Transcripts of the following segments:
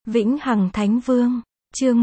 Vĩnh Hằng Thánh Vương, chương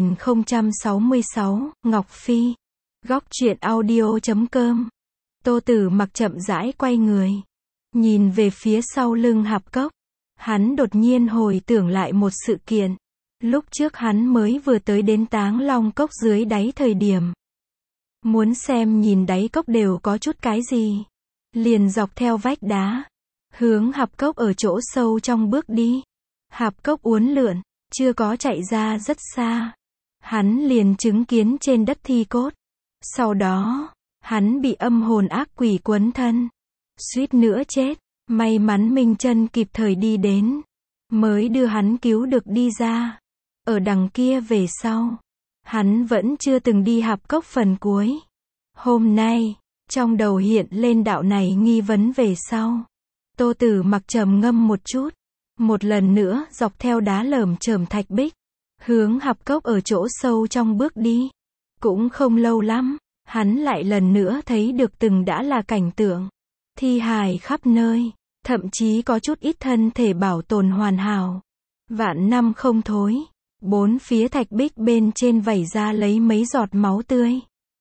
1066, Ngọc Phi. Góc truyện audio.com. Tô Tử Mặc chậm rãi quay người, nhìn về phía sau lưng hạp cốc. Hắn đột nhiên hồi tưởng lại một sự kiện. Lúc trước hắn mới vừa tới đến Táng Long Cốc dưới đáy thời điểm. Muốn xem nhìn đáy cốc đều có chút cái gì. Liền dọc theo vách đá, hướng hạp cốc ở chỗ sâu trong bước đi. Hạp cốc uốn lượn, chưa có chạy ra rất xa. Hắn liền chứng kiến trên đất thi cốt. Sau đó, hắn bị âm hồn ác quỷ quấn thân. Suýt nữa chết. May mắn Minh Chân kịp thời đi đến, mới đưa hắn cứu được đi ra. Ở đằng kia về sau, hắn vẫn chưa từng đi hạp cốc phần cuối. Hôm nay, trong đầu hiện lên đạo này nghi vấn về sau. Tô Tử Mặc trầm ngâm một chút, một lần nữa dọc theo đá lởm chởm thạch bích, hướng hạp cốc ở chỗ sâu trong bước đi. Cũng không lâu lắm, hắn lại lần nữa thấy được từng đã là cảnh tượng. Thi hài khắp nơi, thậm chí có chút ít thân thể bảo tồn hoàn hảo. Vạn năm không thối, bốn phía thạch bích bên trên vẩy ra lấy mấy giọt máu tươi.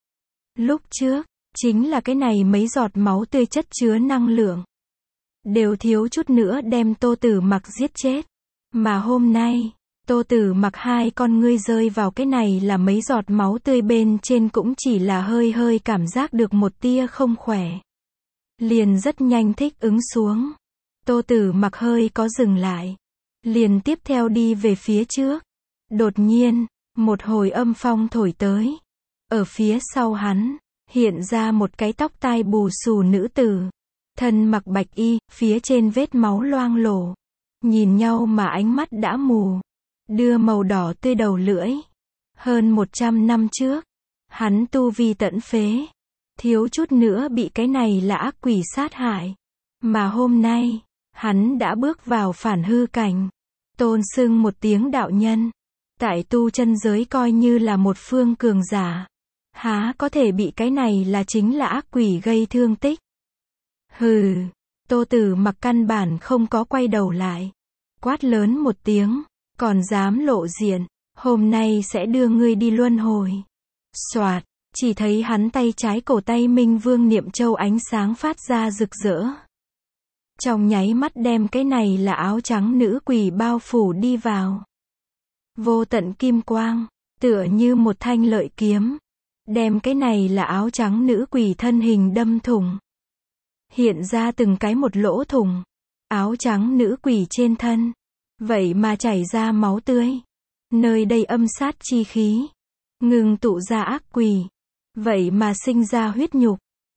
Lúc trước, chính là cái này mấy giọt máu tươi chất chứa năng lượng. Đều thiếu chút nữa đem Tô Tử Mặc giết chết. Mà hôm nay, Tô Tử Mặc hai con ngươi rơi vào cái này là mấy giọt máu tươi bên trên cũng chỉ là hơi hơi cảm giác được một tia không khỏe. Liền rất nhanh thích ứng xuống. Tô Tử Mặc hơi có dừng lại. Liền tiếp theo đi về phía trước. Đột nhiên, một hồi âm phong thổi tới. Ở phía sau hắn, hiện ra một cái tóc tai bù xù nữ tử. Thân mặc bạch y, phía trên vết máu loang lổ. Nhìn nhau mà ánh mắt đã mù. Đưa màu đỏ tươi đầu lưỡi. Hơn 100 năm trước, hắn tu vi tận phế. Thiếu chút nữa bị cái này là ác quỷ sát hại. Mà hôm nay, hắn đã bước vào phản hư cảnh. Tôn xưng một tiếng đạo nhân. Tại tu chân giới coi như là một phương cường giả. Há có thể bị cái này là chính là ác quỷ gây thương tích. Hừ, Tô Tử Mặc căn bản không có quay đầu lại. Quát lớn một tiếng, còn dám lộ diện, hôm nay sẽ đưa ngươi đi luân hồi. Soạt, chỉ thấy hắn tay trái cổ tay Minh Vương Niệm Châu ánh sáng phát ra rực rỡ. Trong nháy mắt đem cái này là áo trắng nữ quỷ bao phủ đi vào. Vô tận kim quang, tựa như một thanh lợi kiếm. Đem cái này là áo trắng nữ quỷ thân hình đâm thủng. Hiện ra từng cái một lỗ thủng. Áo trắng nữ quỷ trên thân. Vậy mà chảy ra máu tươi. Nơi đây âm sát chi khí. Ngừng tụ ra ác quỷ. Vậy mà sinh ra huyết nhục.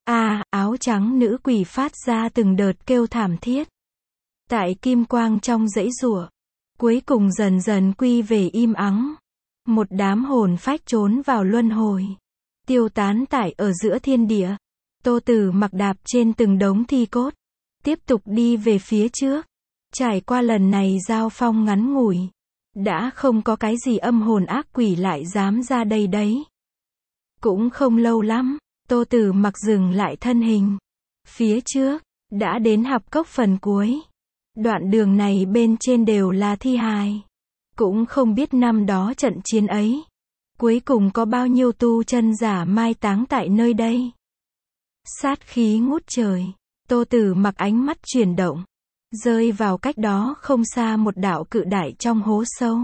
Áo trắng nữ quỷ phát ra từng đợt kêu thảm thiết. Tại kim quang trong dãy giụa. Cuối cùng dần dần quy về im ắng. Một đám hồn phách trốn vào luân hồi. Tiêu tán tại ở giữa thiên địa. Tô Tử Mặc đạp trên từng đống thi cốt. Tiếp tục đi về phía trước. Trải qua lần này giao phong ngắn ngủi. Đã không có cái gì âm hồn ác quỷ lại dám ra đây đấy. Cũng không lâu lắm, Tô Tử Mặc dừng lại thân hình. Phía trước, đã đến hạp cốc phần cuối. Đoạn đường này bên trên đều là thi hài. Cũng không biết năm đó trận chiến ấy. Cuối cùng có bao nhiêu tu chân giả mai táng tại nơi đây. Sát khí ngút trời. Tô Tử Mặc ánh mắt chuyển động. Rơi vào cách đó không xa một đạo cự đại trong hố sâu.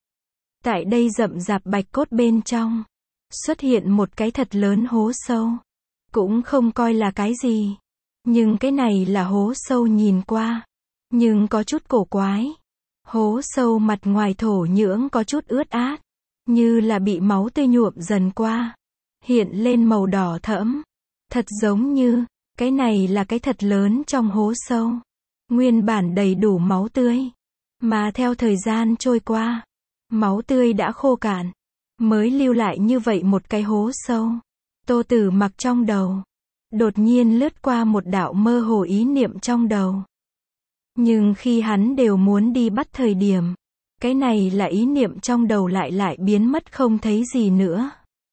Tại đây rậm rạp bạch cốt bên trong. Xuất hiện một cái thật lớn hố sâu. Cũng không coi là cái gì. Nhưng cái này là hố sâu nhìn qua. Nhưng có chút cổ quái. Hố sâu mặt ngoài thổ nhưỡng có chút ướt át. Như là bị máu tươi nhuộm dần qua. Hiện lên màu đỏ thẫm. Thật giống như, cái này là cái thật lớn trong hố sâu. Nguyên bản đầy đủ máu tươi. Mà theo thời gian trôi qua, máu tươi đã khô cạn. Mới lưu lại như vậy một cái hố sâu. Tô Tử Mặc trong đầu. Đột nhiên lướt qua một đạo mơ hồ ý niệm trong đầu. Nhưng khi hắn đều muốn đi bắt thời điểm. Cái này là ý niệm trong đầu lại biến mất không thấy gì nữa.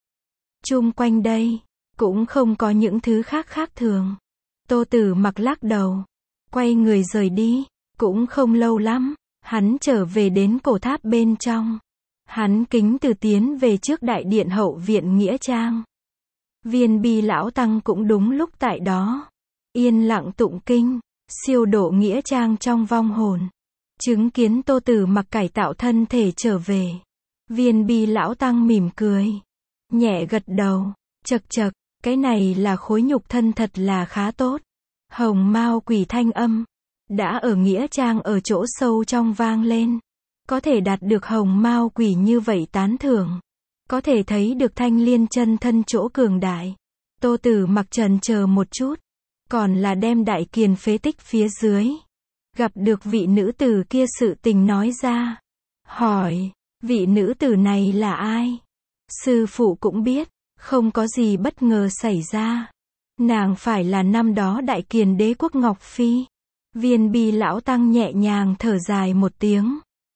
Chung quanh đây, cũng không có những thứ khác thường. Tô Tử Mặc lắc đầu. Quay người rời đi. Cũng không lâu lắm. Hắn trở về đến cổ tháp bên trong. Hắn kính từ tiến về trước đại điện hậu viện Nghĩa Trang. Viên Bi lão tăng cũng đúng lúc tại đó. Yên lặng tụng kinh, siêu độ Nghĩa Trang trong vong hồn. Chứng kiến Tô Tử Mặc cải tạo thân thể trở về. Viên Bi lão tăng mỉm cười. Nhẹ gật đầu, chậc chậc, cái này là khối nhục thân thật là khá tốt. Hồng Mao Quỷ thanh âm. Đã ở Nghĩa Trang ở chỗ sâu trong vang lên. Có thể đạt được Hồng Mao Quỷ như vậy tán thưởng. Có thể thấy được Thanh Liên chân thân chỗ cường đại. Tô Tử Mặc chần chờ một chút. Còn là đem Đại Kiền phế tích phía dưới. Gặp được vị nữ tử kia sự tình nói ra. Hỏi, vị nữ tử này là ai? Sư phụ cũng biết, không có gì bất ngờ xảy ra. Nàng phải là năm đó Đại Kiền đế quốc Ngọc Phi. Viên Bi lão tăng nhẹ nhàng thở dài một tiếng.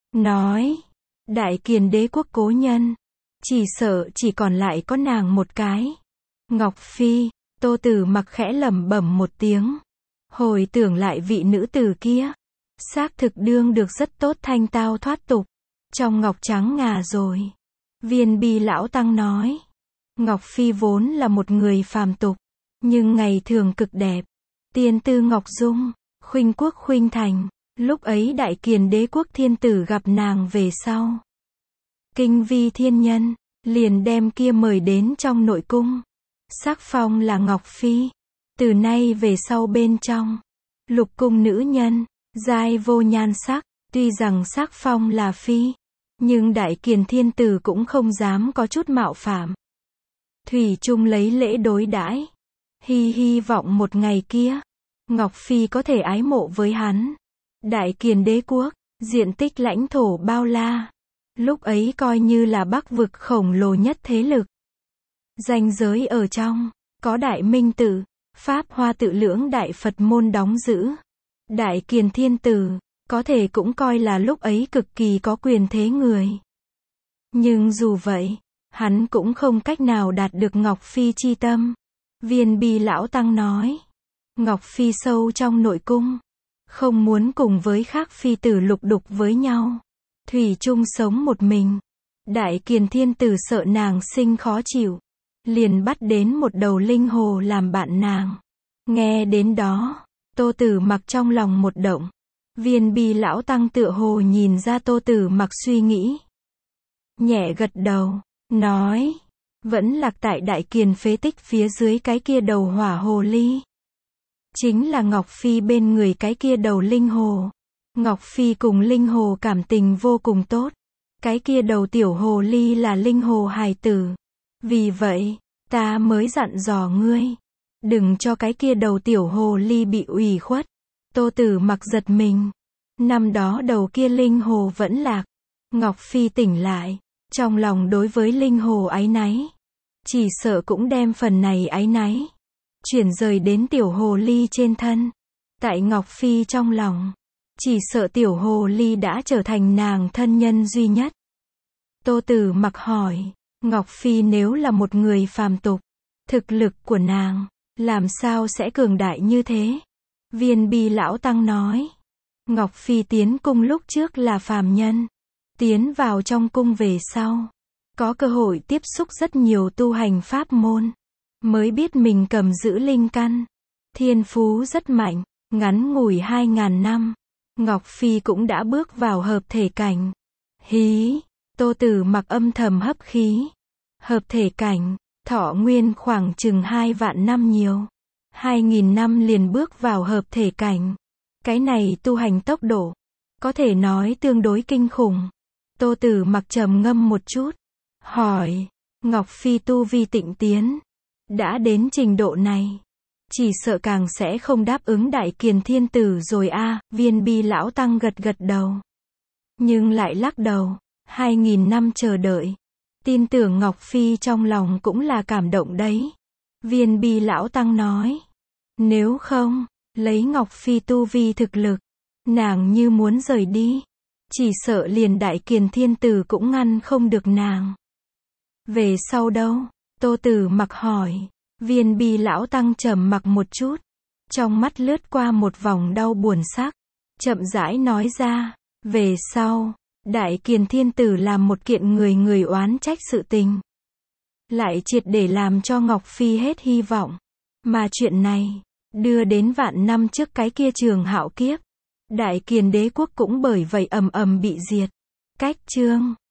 Nói, Đại Kiền đế quốc cố nhân. Chỉ sợ chỉ còn lại có nàng một cái. Ngọc Phi, Tô Tử Mặc khẽ lẩm bẩm một tiếng. Hồi tưởng lại vị nữ tử kia. Xác thực đương được rất tốt thanh tao thoát tục. Trong ngọc trắng ngà rồi. Viên Bi lão tăng nói. Ngọc Phi vốn là một người phàm tục. Nhưng ngày thường cực đẹp. Tiên tư ngọc dung, khuynh quốc khuynh thành. Lúc ấy Đại Kiền đế quốc thiên tử gặp nàng về sau. Kinh vi thiên nhân, liền đem kia mời đến trong nội cung. Sắc phong là Ngọc Phi. Từ nay về sau bên trong. Lục cung nữ nhân, giai vô nhan sắc. Tuy rằng sắc phong là Phi. Nhưng Đại Kiền thiên tử cũng không dám có chút mạo phạm. Thủy chung lấy lễ đối đãi. Hy vọng một ngày kia. Ngọc Phi có thể ái mộ với hắn. Đại Kiền đế quốc, diện tích lãnh thổ bao la. Lúc ấy coi như là Bắc vực khổng lồ nhất thế lực. Ranh giới ở trong, có Đại Minh Tử, Pháp Hoa Tự lưỡng đại Phật môn đóng giữ. Đại Kiền thiên tử, có thể cũng coi là lúc ấy cực kỳ có quyền thế người. Nhưng dù vậy, hắn cũng không cách nào đạt được Ngọc Phi chi tâm. Viên Bi lão tăng nói. Ngọc Phi sâu trong nội cung. Không muốn cùng với khác phi tử lục đục với nhau. Thủy chung sống một mình. Đại Kiền thiên tử sợ nàng sinh khó chịu. Liền bắt đến một đầu linh hồ làm bạn nàng. Nghe đến đó, Tô Tử Mặc trong lòng một động. Viên Bi lão tăng tựa hồ nhìn ra Tô Tử Mặc suy nghĩ. Nhẹ gật đầu, nói. Vẫn lạc tại Đại Kiền phế tích phía dưới cái kia đầu hỏa hồ ly. Chính là Ngọc Phi bên người cái kia đầu linh hồ. Ngọc Phi cùng linh hồ cảm tình vô cùng tốt. Cái kia đầu tiểu hồ ly là linh hồ hài tử. Vì vậy, ta mới dặn dò ngươi. Đừng cho cái kia đầu tiểu hồ ly bị ủy khuất. Tô Tử Mặc giật mình. Năm đó đầu kia linh hồ vẫn lạc. Ngọc Phi tỉnh lại. Trong lòng đối với linh hồ áy náy. Chỉ sợ cũng đem phần này áy náy. Chuyển rời đến tiểu hồ ly trên thân. Tại Ngọc Phi trong lòng. Chỉ sợ tiểu hồ ly đã trở thành nàng thân nhân duy nhất. Tô Tử Mặc hỏi. Ngọc Phi nếu là một người phàm tục. Thực lực của nàng. Làm sao sẽ cường đại như thế? Viên Bi lão tăng nói. Ngọc Phi tiến cung lúc trước là phàm nhân. Tiến vào trong cung về sau. Có cơ hội tiếp xúc rất nhiều tu hành pháp môn. Mới biết mình cầm giữ linh căn. Thiên phú rất mạnh. Ngắn ngủi 2000 năm. Ngọc Phi cũng đã bước vào hợp thể cảnh. Hí. Tô Tử Mặc âm thầm hấp khí. Hợp thể cảnh. Thọ nguyên khoảng chừng 2 vạn năm nhiều. 2000 năm liền bước vào hợp thể cảnh. Cái này tu hành tốc độ. Có thể nói tương đối kinh khủng. Tô Tử Mặc trầm ngâm một chút. Hỏi. Ngọc Phi tu vi tịnh tiến. Đã đến trình độ này. Chỉ sợ càng sẽ không đáp ứng Đại Kiền thiên tử rồi a. Viên Bi lão tăng gật gật đầu. Nhưng lại lắc đầu. 2000 năm chờ đợi. Tin tưởng Ngọc Phi trong lòng cũng là cảm động đấy. Viên Bi lão tăng nói. Nếu không, lấy Ngọc Phi tu vi thực lực. Nàng như muốn rời đi. Chỉ sợ liền Đại Kiền thiên tử cũng ngăn không được nàng. Về sau đâu? Tô Tử Mặc hỏi. Viên Bi lão tăng trầm mặc một chút. Trong mắt lướt qua một vòng đau buồn sắc. Chậm rãi nói ra. Về sau, Đại Kiền Thiên Tử làm một kiện người người oán trách sự tình. Lại triệt để làm cho Ngọc Phi hết hy vọng. Mà chuyện này, đưa đến vạn năm trước cái kia Trường Hạo kiếp. Đại Kiền đế quốc cũng bởi vậy ầm ầm bị diệt. Cách chương